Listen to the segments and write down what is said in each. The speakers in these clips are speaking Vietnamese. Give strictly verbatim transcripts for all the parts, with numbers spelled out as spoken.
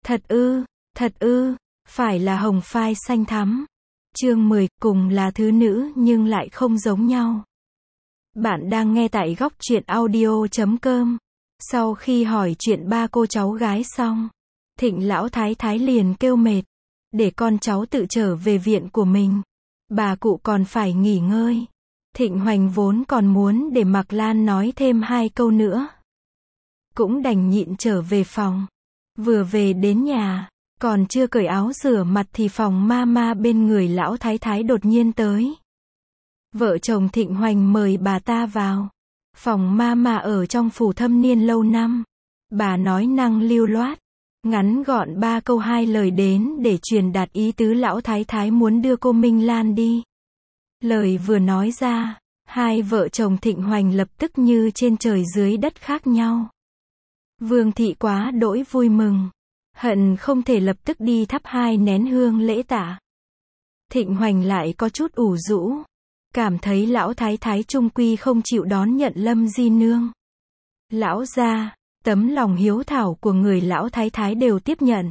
Thật ư, thật ư, phải là hồng phai xanh thắm. Chương mười, cùng là thứ nữ nhưng lại không giống nhau. Bạn đang nghe tại góc truyện audio chấm com. Sau khi hỏi chuyện ba cô cháu gái xong, Thịnh lão thái thái liền kêu mệt, để con cháu tự trở về viện của mình. Bà cụ còn phải nghỉ ngơi. Thịnh Hoành vốn còn muốn để Mạc Lan nói thêm hai câu nữa, cũng đành nhịn trở về phòng. Vừa về đến nhà, còn chưa cởi áo rửa mặt thì phòng ma ma bên người lão thái thái đột nhiên tới. Vợ chồng Thịnh Hoành mời bà ta vào. Phòng ma ma ở trong phủ thâm niên lâu năm. Bà nói năng lưu loát, ngắn gọn ba câu hai lời đến để truyền đạt ý tứ lão thái thái muốn đưa cô Minh Lan đi. Lời vừa nói ra, hai vợ chồng Thịnh Hoành lập tức như trên trời dưới đất khác nhau. Vương thị quá đỗi vui mừng, hận không thể lập tức đi thắp hai nén hương lễ tạ. Thịnh Hoành lại có chút ủ rũ, cảm thấy lão thái thái trung quy không chịu đón nhận Lâm Di Nương. Lão gia, tấm lòng hiếu thảo của người lão thái thái đều tiếp nhận.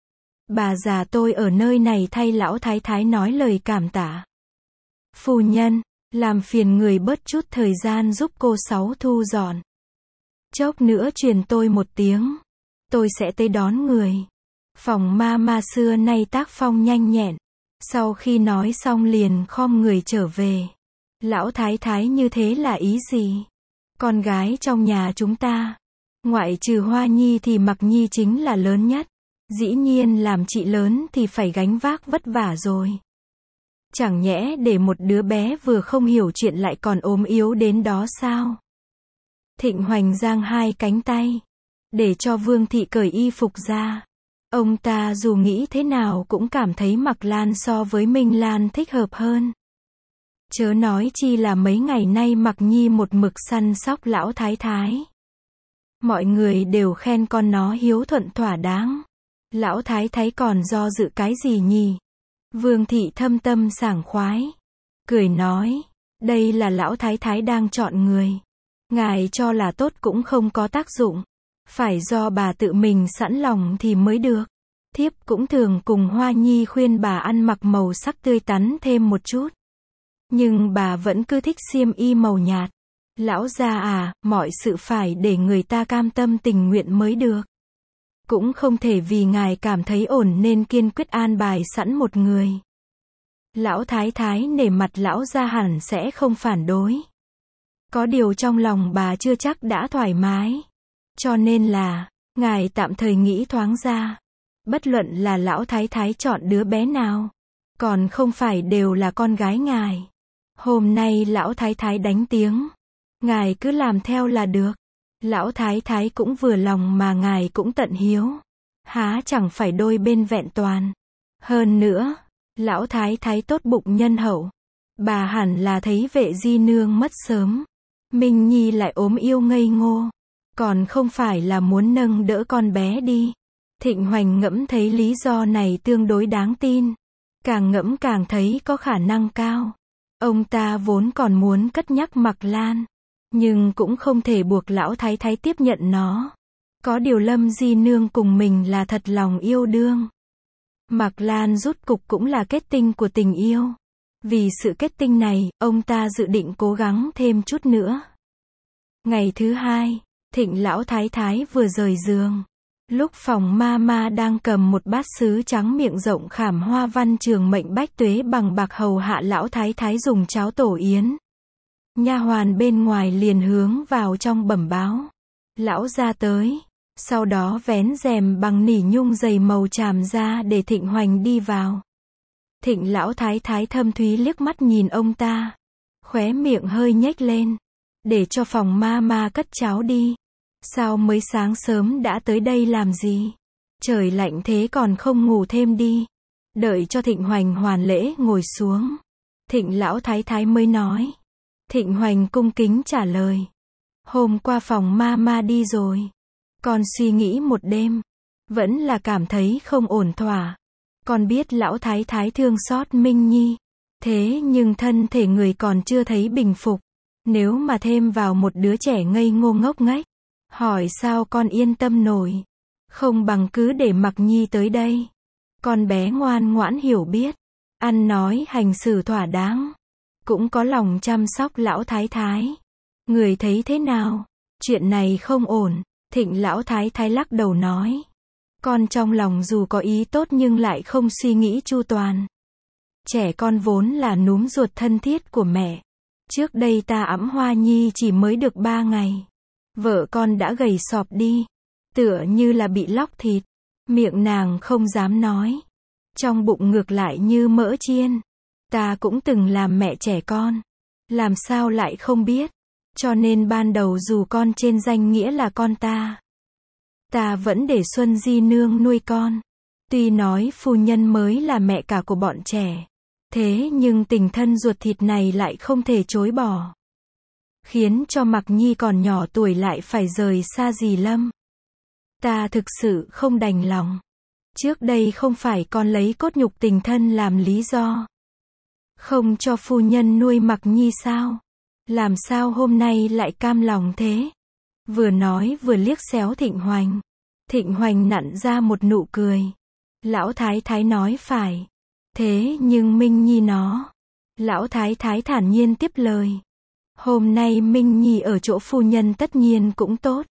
Bà già tôi ở nơi này thay lão thái thái nói lời cảm tạ. Phu nhân, làm phiền người bớt chút thời gian giúp cô Sáu thu dọn. Chốc nữa truyền tôi một tiếng, tôi sẽ tới đón người. Phòng ma ma xưa nay tác phong nhanh nhẹn. Sau khi nói xong liền khom người trở về. Lão thái thái như thế là ý gì? Con gái trong nhà chúng ta, ngoại trừ Hoa Nhi thì Mặc Nhi chính là lớn nhất. Dĩ nhiên làm chị lớn thì phải gánh vác vất vả rồi. Chẳng nhẽ để một đứa bé vừa không hiểu chuyện lại còn ốm yếu đến đó sao? Thịnh Hoành giang hai cánh tay, để cho Vương thị cởi y phục ra. Ông ta dù nghĩ thế nào cũng cảm thấy Mạc Lan so với Minh Lan thích hợp hơn. Chớ nói chi là mấy ngày nay Mặc Nhi một mực săn sóc lão thái thái. Mọi người đều khen con nó hiếu thuận thỏa đáng. Lão thái thái còn do dự cái gì nhỉ? Vương thị thâm tâm sảng khoái, cười nói, đây là lão thái thái đang chọn người. Ngài cho là tốt cũng không có tác dụng. Phải do bà tự mình sẵn lòng thì mới được. Thiếp cũng thường cùng Hoa Nhi khuyên bà ăn mặc màu sắc tươi tắn thêm một chút. Nhưng bà vẫn cứ thích xiêm y màu nhạt. Lão gia à, mọi sự phải để người ta cam tâm tình nguyện mới được. Cũng không thể vì ngài cảm thấy ổn nên kiên quyết an bài sẵn một người. Lão thái thái nể mặt lão gia hẳn sẽ không phản đối. Có điều trong lòng bà chưa chắc đã thoải mái. Cho nên là, ngài tạm thời nghĩ thoáng ra. Bất luận là lão thái thái chọn đứa bé nào, còn không phải đều là con gái ngài. Hôm nay lão thái thái đánh tiếng, ngài cứ làm theo là được. Lão thái thái cũng vừa lòng mà ngài cũng tận hiếu. Há chẳng phải đôi bên vẹn toàn. Hơn nữa, lão thái thái tốt bụng nhân hậu. Bà hẳn là thấy Vệ Di Nương mất sớm, Minh Nhi lại ốm yêu ngây ngô, còn không phải là muốn nâng đỡ con bé đi. Thịnh Hoành ngẫm thấy lý do này tương đối đáng tin. Càng ngẫm càng thấy có khả năng cao. Ông ta vốn còn muốn cất nhắc Mạc Lan, nhưng cũng không thể buộc lão thái thái tiếp nhận nó. Có điều Lâm Di Nương cùng mình là thật lòng yêu đương. Mạc Lan rút cục cũng là kết tinh của tình yêu. Vì sự kết tinh này, ông ta dự định cố gắng thêm chút nữa. Ngày thứ hai, Thịnh lão thái thái vừa rời giường. Lúc phòng ma ma đang cầm một bát sứ trắng miệng rộng khảm hoa văn trường mệnh bách tuế bằng bạc hầu hạ lão thái thái dùng cháo tổ yến. Nha hoàn bên ngoài liền hướng vào trong bẩm báo. Lão ra tới. Sau đó vén rèm bằng nỉ nhung dày màu tràm ra để Thịnh Hoành đi vào. Thịnh lão thái thái thâm thúy liếc mắt nhìn ông ta, khóe miệng hơi nhếch lên, để cho phòng ma ma cất cháo đi. Sao mới sáng sớm đã tới đây làm gì? Trời lạnh thế còn không ngủ thêm đi. Đợi cho Thịnh Hoành hoàn lễ ngồi xuống, Thịnh lão thái thái mới nói. Thịnh Hoành cung kính trả lời, hôm qua phòng ma ma đi rồi, con suy nghĩ một đêm, vẫn là cảm thấy không ổn thỏa. Con biết lão thái thái thương xót Minh Nhi, thế nhưng thân thể người còn chưa thấy bình phục. Nếu mà thêm vào một đứa trẻ ngây ngô ngốc nghếch, hỏi sao con yên tâm nổi. Không bằng cứ để Mặc Nhi tới đây. Con bé ngoan ngoãn hiểu biết, ăn nói hành xử thỏa đáng, cũng có lòng chăm sóc lão thái thái. Người thấy thế nào? Chuyện này không ổn. Thịnh lão thái thái lắc đầu nói. Con trong lòng dù có ý tốt nhưng lại không suy nghĩ chu toàn. Trẻ con vốn là núm ruột thân thiết của mẹ. Trước đây ta ẵm Hoa Nhi chỉ mới được ba ngày. Vợ con đã gầy sọp đi. Tựa như là bị lóc thịt. Miệng nàng không dám nói. Trong bụng ngược lại như mỡ chiên. Ta cũng từng làm mẹ trẻ con. Làm sao lại không biết. Cho nên ban đầu dù con trên danh nghĩa là con ta, ta vẫn để Xuân Di Nương nuôi con. Tuy nói phu nhân mới là mẹ cả của bọn trẻ, thế nhưng tình thân ruột thịt này lại không thể chối bỏ. Khiến cho Mặc Nhi còn nhỏ tuổi lại phải rời xa dì Lâm. Ta thực sự không đành lòng. Trước đây không phải con lấy cốt nhục tình thân làm lý do không cho phu nhân nuôi Mặc Nhi sao? Làm sao hôm nay lại cam lòng thế? Vừa nói vừa liếc xéo Thịnh Hoành. Thịnh Hoành nặn ra một nụ cười. Lão thái thái nói phải. Thế nhưng Minh Nhi nó. Lão thái thái thản nhiên tiếp lời. Hôm nay Minh Nhi ở chỗ phu nhân tất nhiên cũng tốt.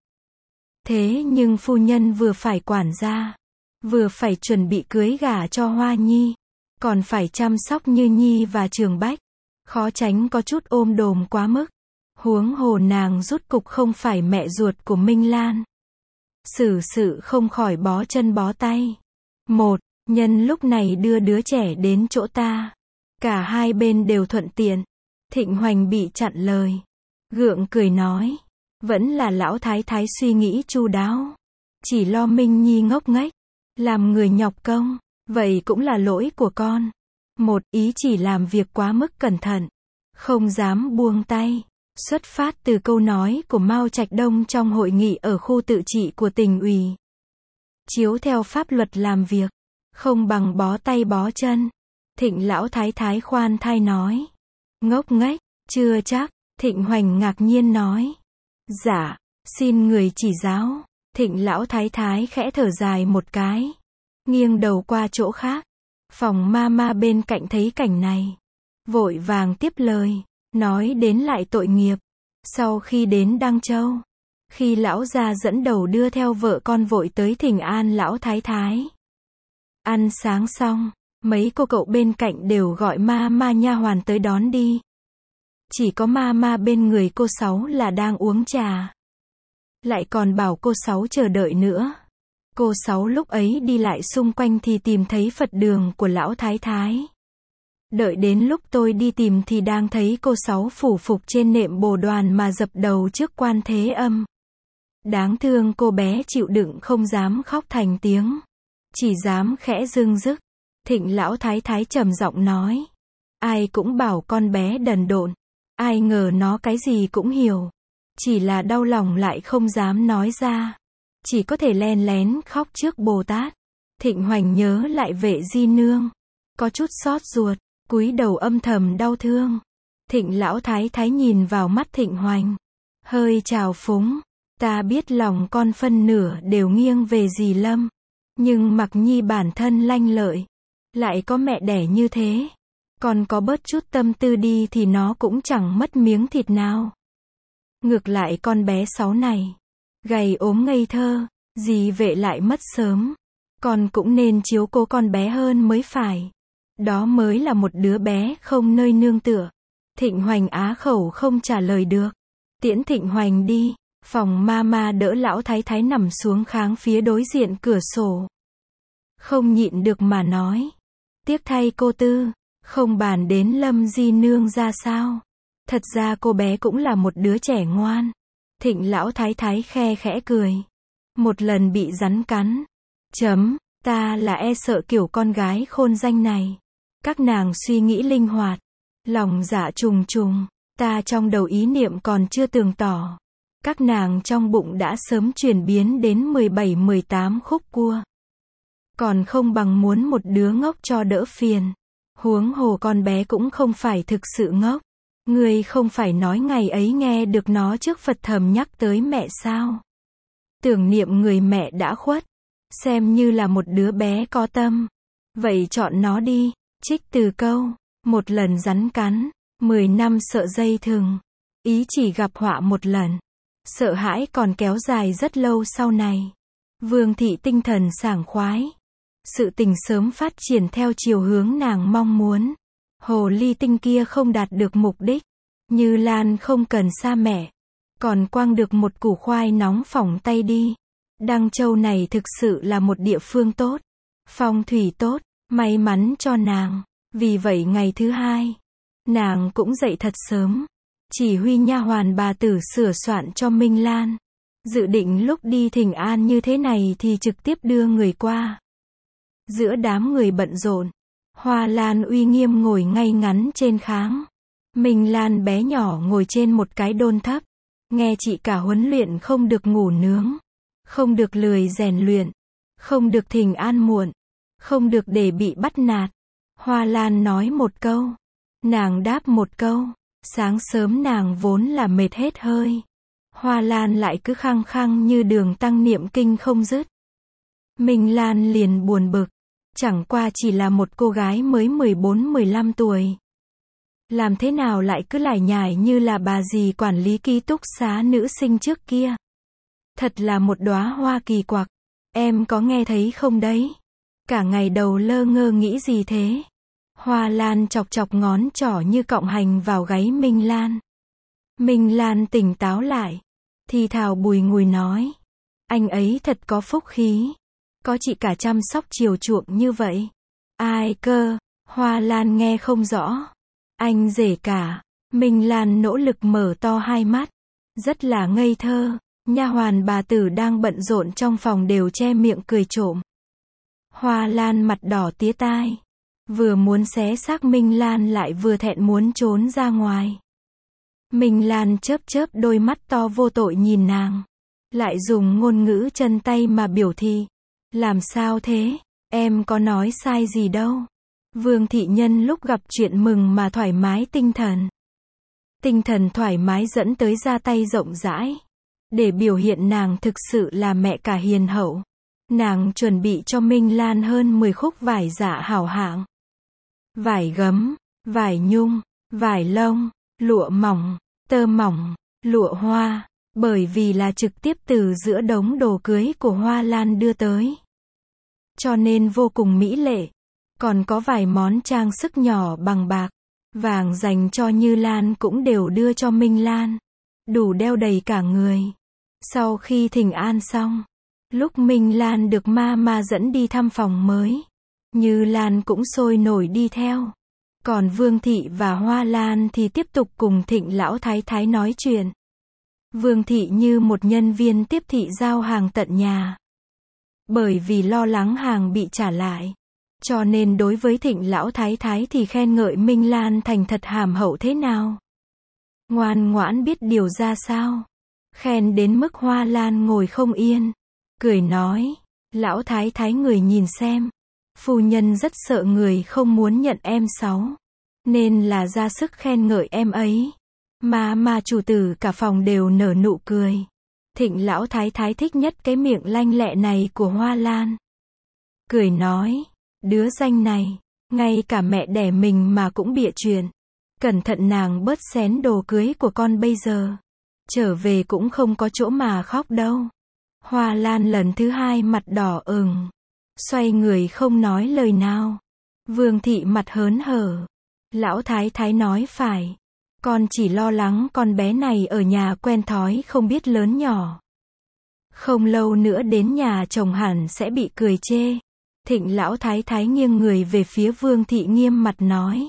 Thế nhưng phu nhân vừa phải quản gia, vừa phải chuẩn bị cưới gả cho Hoa Nhi, còn phải chăm sóc Như Nhi và Trường Bách. Khó tránh có chút ôm đồm quá mức. Huống hồ nàng rút cục không phải mẹ ruột của Minh Lan. Xử sự không khỏi bó chân bó tay. Một, nhân lúc này đưa đứa trẻ đến chỗ ta. Cả hai bên đều thuận tiện. Thịnh Hoành bị chặn lời. Gượng cười nói. Vẫn là lão thái thái suy nghĩ chu đáo. Chỉ lo Minh Nhi ngốc nghếch. Làm người nhọc công. Vậy cũng là lỗi của con. Một, ý chỉ làm việc quá mức cẩn thận. Không dám buông tay. Xuất phát từ câu nói của Mao Trạch Đông trong hội nghị ở khu tự trị của tỉnh ủy. Chiếu theo pháp luật làm việc. Không bằng bó tay bó chân. Thịnh lão thái thái khoan thai nói. Ngốc nghếch, chưa chắc. Thịnh Hoành ngạc nhiên nói. Dạ, xin người chỉ giáo. Thịnh lão thái thái khẽ thở dài một cái. Nghiêng đầu qua chỗ khác. Phòng ma ma bên cạnh thấy cảnh này. Vội vàng tiếp lời. Nói đến lại tội nghiệp. Sau khi đến Đăng Châu. Khi lão gia dẫn đầu đưa theo vợ con vội tới thỉnh an lão thái thái. Ăn sáng xong. Mấy cô cậu bên cạnh đều gọi ma ma nha hoàn tới đón đi. Chỉ có ma ma bên người cô Sáu là đang uống trà. Lại còn bảo cô Sáu chờ đợi nữa. Cô Sáu lúc ấy đi lại xung quanh thì tìm thấy Phật đường của lão thái thái. Đợi đến lúc tôi đi tìm thì đang thấy cô Sáu phủ phục trên nệm bồ đoàn mà dập đầu trước Quan Thế Âm. Đáng thương cô bé chịu đựng không dám khóc thành tiếng. Chỉ dám khẽ rưng rức. Thịnh lão thái thái trầm giọng nói. Ai cũng bảo con bé đần độn. Ai ngờ nó cái gì cũng hiểu. Chỉ là đau lòng lại không dám nói ra. Chỉ có thể len lén khóc trước Bồ Tát. Thịnh Hoành nhớ lại Vệ Di Nương. Có chút xót ruột, cúi đầu âm thầm đau thương. Thịnh lão thái thái nhìn vào mắt Thịnh Hoành. Hơi trào phúng. Ta biết lòng con phân nửa đều nghiêng về dì Lâm. Nhưng Mặc Nhi bản thân lanh lợi. Lại có mẹ đẻ như thế. Còn có bớt chút tâm tư đi thì nó cũng chẳng mất miếng thịt nào. Ngược lại con bé Sáu này. Gầy ốm ngây thơ. Dì Vệ lại mất sớm. Con cũng nên chiếu cố con bé hơn mới phải. Đó mới là một đứa bé không nơi nương tựa. Thịnh Hoành á khẩu không trả lời được. Tiễn Thịnh Hoành đi. Phòng ma ma đỡ lão thái thái nằm xuống kháng phía đối diện cửa sổ. Không nhịn được mà nói. Tiếc thay cô Tư. Không bàn đến Lâm Di Nương ra sao. Thật ra cô bé cũng là một đứa trẻ ngoan. Thịnh lão thái thái khe khẽ cười. Một lần bị rắn cắn. Chấm, ta là e sợ kiểu con gái khôn danh này. Các nàng suy nghĩ linh hoạt. Lòng dạ trùng trùng. Ta trong đầu ý niệm còn chưa tường tỏ. Các nàng trong bụng đã sớm chuyển biến đến mười bảy mười tám khúc cua. Còn không bằng muốn một đứa ngốc cho đỡ phiền. Huống hồ con bé cũng không phải thực sự ngốc. Ngươi không phải nói ngày ấy nghe được nó trước Phật thầm nhắc tới mẹ sao? Tưởng niệm người mẹ đã khuất. xem như là một đứa bé có tâm. Vậy chọn nó đi. Trích từ câu, một lần rắn cắn, mười năm sợ dây thừng. Ý chỉ gặp họa một lần. Sợ hãi còn kéo dài rất lâu sau này. Vương thị tinh thần sảng khoái. Sự tình sớm phát triển theo chiều hướng nàng mong muốn. Hồ ly tinh kia không đạt được mục đích. Như Lan không cần xa mẹ. Còn quăng được một củ khoai nóng phỏng tay đi. Đăng Châu này thực sự là một địa phương tốt. Phong thủy tốt, may mắn cho nàng. Vì vậy ngày thứ hai, nàng cũng dậy thật sớm. Chỉ huy nha hoàn bà tử sửa soạn cho Minh Lan. Dự định lúc đi thỉnh an như thế này thì trực tiếp đưa người qua. Giữa đám người bận rộn, Hoa Lan uy nghiêm ngồi ngay ngắn trên kháng. Minh Lan bé nhỏ ngồi trên một cái đôn thấp. Nghe chị cả huấn luyện không được ngủ nướng. Không được lười rèn luyện. Không được thỉnh an muộn. Không được để bị bắt nạt. Hoa Lan nói một câu. Nàng đáp một câu. Sáng sớm nàng vốn là mệt hết hơi. Hoa Lan lại cứ khăng khăng như đường tăng niệm kinh không dứt. Minh Lan liền buồn bực. Chẳng qua chỉ là một cô gái mới mười bốn mười lăm tuổi. Làm thế nào lại cứ lải nhải như là bà dì quản lý ký túc xá nữ sinh trước kia. Thật là một đóa hoa kỳ quặc. Em có nghe thấy không đấy? Cả ngày đầu lơ ngơ nghĩ gì thế? Hoa Lan chọc chọc ngón trỏ như cọng hành vào gáy Minh Lan. Minh Lan tỉnh táo lại. Thì thào bùi ngùi nói. Anh ấy thật có phúc khí. Có chị cả chăm sóc chiều chuộng như vậy. Ai cơ? Hoa Lan nghe không rõ. Anh rể cả. Minh Lan nỗ lực mở to hai mắt. Rất là ngây thơ. Nha hoàn bà tử đang bận rộn trong phòng đều che miệng cười trộm. Hoa Lan mặt đỏ tía tai. Vừa muốn xé xác Minh Lan lại vừa thẹn muốn trốn ra ngoài. Minh Lan chớp chớp đôi mắt to vô tội nhìn nàng. Lại dùng ngôn ngữ chân tay mà biểu thị. Làm sao thế? Em có nói sai gì đâu. Vương thị nhân lúc gặp chuyện mừng mà thoải mái tinh thần. Tinh thần thoải mái dẫn tới ra tay rộng rãi. Để biểu hiện nàng thực sự là mẹ cả hiền hậu. Nàng chuẩn bị cho Minh Lan hơn mười khúc vải dạ hảo hạng. Vải gấm, vải nhung, vải lông, lụa mỏng, tơ mỏng, lụa hoa. Bởi vì là trực tiếp từ giữa đống đồ cưới của Hoa Lan đưa tới. Cho nên vô cùng mỹ lệ. Còn có vài món trang sức nhỏ bằng bạc, vàng dành cho Như Lan cũng đều đưa cho Minh Lan. Đủ đeo đầy cả người. Sau khi thỉnh an xong, lúc Minh Lan được ma ma dẫn đi thăm phòng mới, Như Lan cũng sôi nổi đi theo. Còn Vương thị và Hoa Lan thì tiếp tục cùng Thịnh lão thái thái nói chuyện. Vương thị như một nhân viên tiếp thị giao hàng tận nhà. Bởi vì lo lắng hàng bị trả lại, cho nên đối với Thịnh lão thái thái thì khen ngợi Minh Lan thành thật hàm hậu thế nào. Ngoan ngoãn biết điều ra sao. Khen đến mức Hoa Lan ngồi không yên. Cười nói, lão thái thái người nhìn xem. Phu nhân rất sợ người không muốn nhận em sáu. Nên là ra sức khen ngợi em ấy. Mà mà chủ tử cả phòng đều nở nụ cười. Thịnh lão thái thái thích nhất cái miệng lanh lẹ này của Hoa Lan. Cười nói, đứa danh này, ngay cả mẹ đẻ mình mà cũng bịa chuyện. Cẩn thận nàng bớt xén đồ cưới của con bây giờ. Trở về cũng không có chỗ mà khóc đâu. Hoa Lan lần thứ hai mặt đỏ ửng. Xoay người không nói lời nào. Vương thị mặt hớn hở. Lão thái thái nói phải. Con chỉ lo lắng con bé này ở nhà quen thói không biết lớn nhỏ. Không lâu nữa đến nhà chồng hẳn sẽ bị cười chê. Thịnh lão thái thái nghiêng người về phía Vương thị nghiêm mặt nói.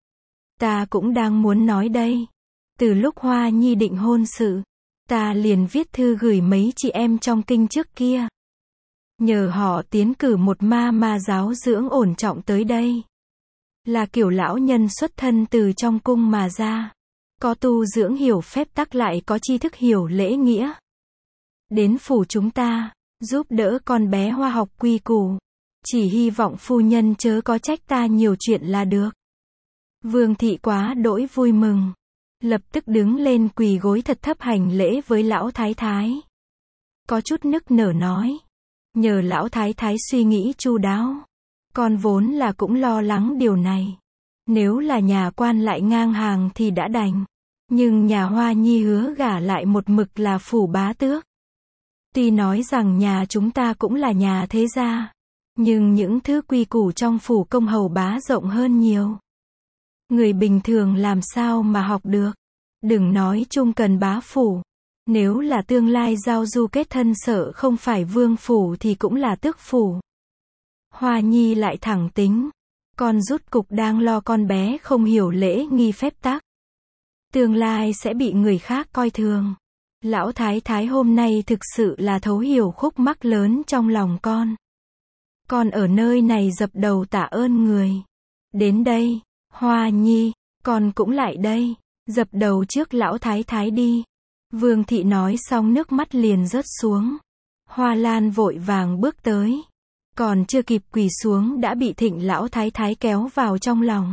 Ta cũng đang muốn nói đây. Từ lúc Hoa Nhi định hôn sự, ta liền viết thư gửi mấy chị em trong kinh trước kia. Nhờ họ tiến cử một ma ma giáo dưỡng ổn trọng tới đây. Là kiểu lão nhân xuất thân từ trong cung mà ra. Có tu dưỡng hiểu phép tắc lại có tri thức hiểu lễ nghĩa. Đến phủ chúng ta, giúp đỡ con bé Hoa học quy củ. Chỉ hy vọng phu nhân chớ có trách ta nhiều chuyện là được. Vương thị quá đỗi vui mừng. Lập tức đứng lên quỳ gối thật thấp hành lễ với lão thái thái. Có chút nức nở nói. Nhờ lão thái thái suy nghĩ chu đáo. Con vốn là cũng lo lắng điều này. Nếu là nhà quan lại ngang hàng thì đã đành. Nhưng nhà Hoa Nhi hứa gả lại một mực là phủ bá tước. Tuy nói rằng nhà chúng ta cũng là nhà thế gia, nhưng những thứ quy củ trong phủ công hầu bá rộng hơn nhiều. Người bình thường làm sao mà học được. Đừng nói chung cần bá phủ. Nếu là tương lai giao du kết thân sợ không phải vương phủ thì cũng là tước phủ. Hoa Nhi lại thẳng tính. Con rút cục đang lo con bé không hiểu lễ nghi phép tắc. Tương lai sẽ bị người khác coi thường. Lão thái thái hôm nay thực sự là thấu hiểu khúc mắc lớn trong lòng con. Con ở nơi này dập đầu tạ ơn người. Đến đây, Hoa Nhi, con cũng lại đây. Dập đầu trước lão thái thái đi. Vương thị nói xong nước mắt liền rớt xuống. Hoa Lan vội vàng bước tới. Còn chưa kịp quỳ xuống đã bị Thịnh lão thái thái kéo vào trong lòng.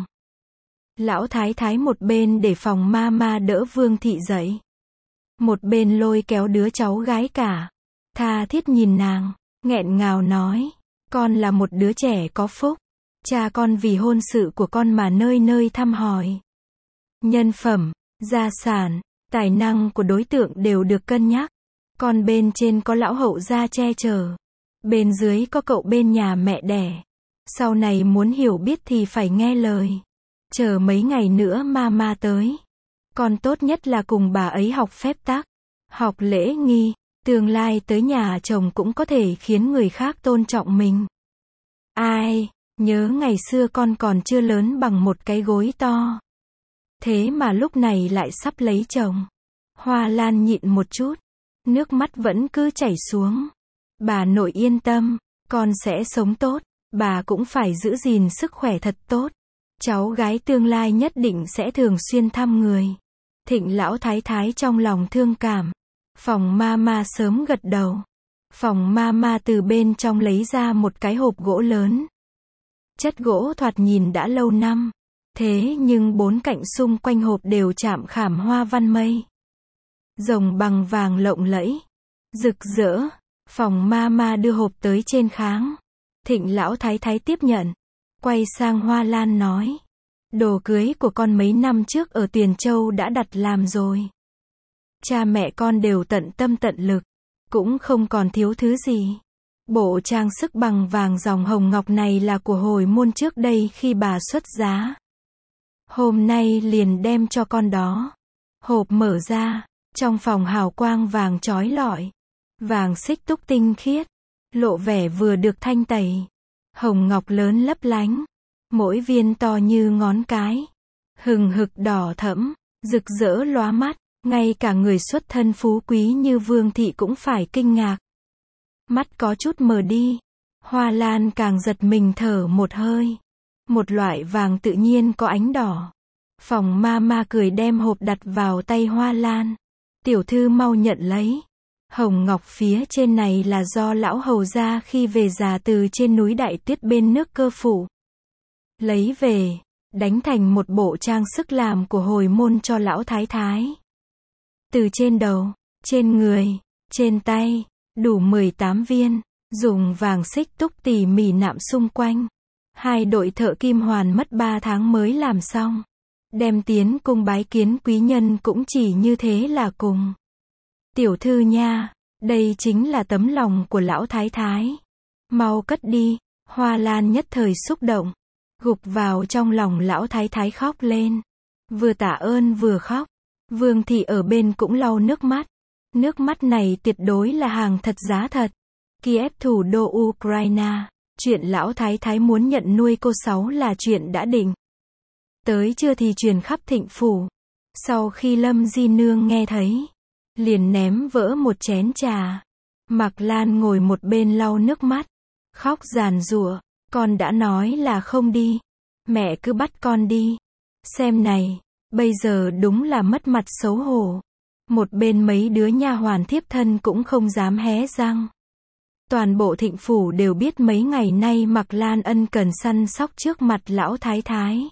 Lão thái thái một bên để phòng ma ma đỡ Vương thị dậy. Một bên lôi kéo đứa cháu gái cả. Tha thiết nhìn nàng, nghẹn ngào nói. Con là một đứa trẻ có phúc. Cha con vì hôn sự của con mà nơi nơi thăm hỏi. Nhân phẩm, gia sản, tài năng của đối tượng đều được cân nhắc. Con bên trên có lão hậu gia che chở. Bên dưới có cậu bên nhà mẹ đẻ. Sau này muốn hiểu biết thì phải nghe lời. Chờ mấy ngày nữa ma ma tới. Con tốt nhất là cùng bà ấy học phép tắc, học lễ nghi, tương lai tới nhà chồng cũng có thể khiến người khác tôn trọng mình. Ai, nhớ ngày xưa con còn chưa lớn bằng một cái gối to. Thế mà lúc này lại sắp lấy chồng. Hoa Lan nhịn một chút, nước mắt vẫn cứ chảy xuống. Bà nội yên tâm, con sẽ sống tốt, bà cũng phải giữ gìn sức khỏe thật tốt. Cháu gái tương lai nhất định sẽ thường xuyên thăm người. Thịnh lão thái thái trong lòng thương cảm. Phòng ma ma sớm gật đầu. Phòng ma ma từ bên trong lấy ra một cái hộp gỗ lớn. Chất gỗ thoạt nhìn đã lâu năm. Thế nhưng bốn cạnh xung quanh hộp đều chạm khảm hoa văn mây. Rồng bằng vàng lộng lẫy, rực rỡ. Phòng ma ma đưa hộp tới trên kháng. Thịnh lão thái thái tiếp nhận. Quay sang Hoa Lan nói. Đồ cưới của con mấy năm trước ở Tuyền Châu đã đặt làm rồi. Cha mẹ con đều tận tâm tận lực. Cũng không còn thiếu thứ gì. Bộ trang sức bằng vàng dòng hồng ngọc này là của hồi môn trước đây khi bà xuất giá. Hôm nay liền đem cho con đó. Hộp mở ra. Trong phòng hào quang vàng chói lọi. Vàng xích túc tinh khiết. Lộ vẻ vừa được thanh tẩy. Hồng ngọc lớn lấp lánh. Mỗi viên to như ngón cái. Hừng hực đỏ thẫm. Rực rỡ lóa mắt. Ngay cả người xuất thân phú quý như Vương thị cũng phải kinh ngạc. Mắt có chút mờ đi. Hoa Lan càng giật mình thở một hơi. Một loại vàng tự nhiên có ánh đỏ. Phòng ma ma cười đem hộp đặt vào tay Hoa Lan. Tiểu thư mau nhận lấy. Hồng ngọc phía trên này là do lão hầu gia khi về già từ trên núi Đại Tuyết bên nước Cơ Phủ lấy về, đánh thành một bộ trang sức làm của hồi môn cho lão thái thái. Từ trên đầu, trên người, trên tay, đủ mười tám viên, dùng vàng xích túc tỉ mỉ nạm xung quanh. Hai đội thợ kim hoàn mất ba tháng mới làm xong. Đem tiến cung bái kiến quý nhân cũng chỉ như thế là cùng. Tiểu thư nha, đây chính là tấm lòng của lão thái thái. Mau cất đi. Hoa Lan nhất thời xúc động, gục vào trong lòng lão thái thái khóc lên. Vừa tạ ơn vừa khóc. Vương thị ở bên cũng lau nước mắt. Nước mắt này tuyệt đối là hàng thật giá thật. Kiev thủ đô Ukraine. Chuyện lão thái thái muốn nhận nuôi cô Sáu là chuyện đã định. Tới trưa thì truyền khắp Thịnh phủ. Sau khi Lâm Di Nương nghe thấy, liền ném vỡ một chén trà. Mạc Lan ngồi một bên lau nước mắt, khóc giàn giụa. Con đã nói là không đi. Mẹ cứ bắt con đi. Xem này, bây giờ đúng là mất mặt xấu hổ. Một bên mấy đứa nha hoàn thiếp thân cũng không dám hé răng. Toàn bộ Thịnh phủ đều biết mấy ngày nay Mạc Lan ân cần săn sóc trước mặt lão thái thái.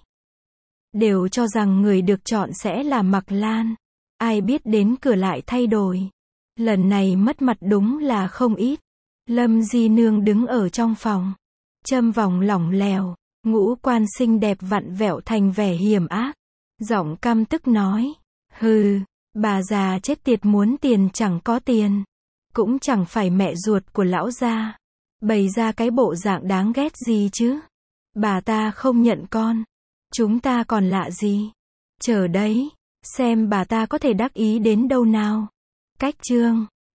Đều cho rằng người được chọn sẽ là Mạc Lan. Ai biết đến cửa lại thay đổi. Lần này mất mặt đúng là không ít. Lâm Di Nương đứng ở trong phòng. Châm vòng lỏng lèo, ngũ quan xinh đẹp vặn vẹo thành vẻ hiểm ác. Giọng căm tức nói. Hừ, bà già chết tiệt muốn tiền chẳng có tiền. Cũng chẳng phải mẹ ruột của lão gia. Bày ra cái bộ dạng đáng ghét gì chứ. Bà ta không nhận con. Chúng ta còn lạ gì. Chờ đấy, xem bà ta có thể đắc ý đến đâu nào. Cách chương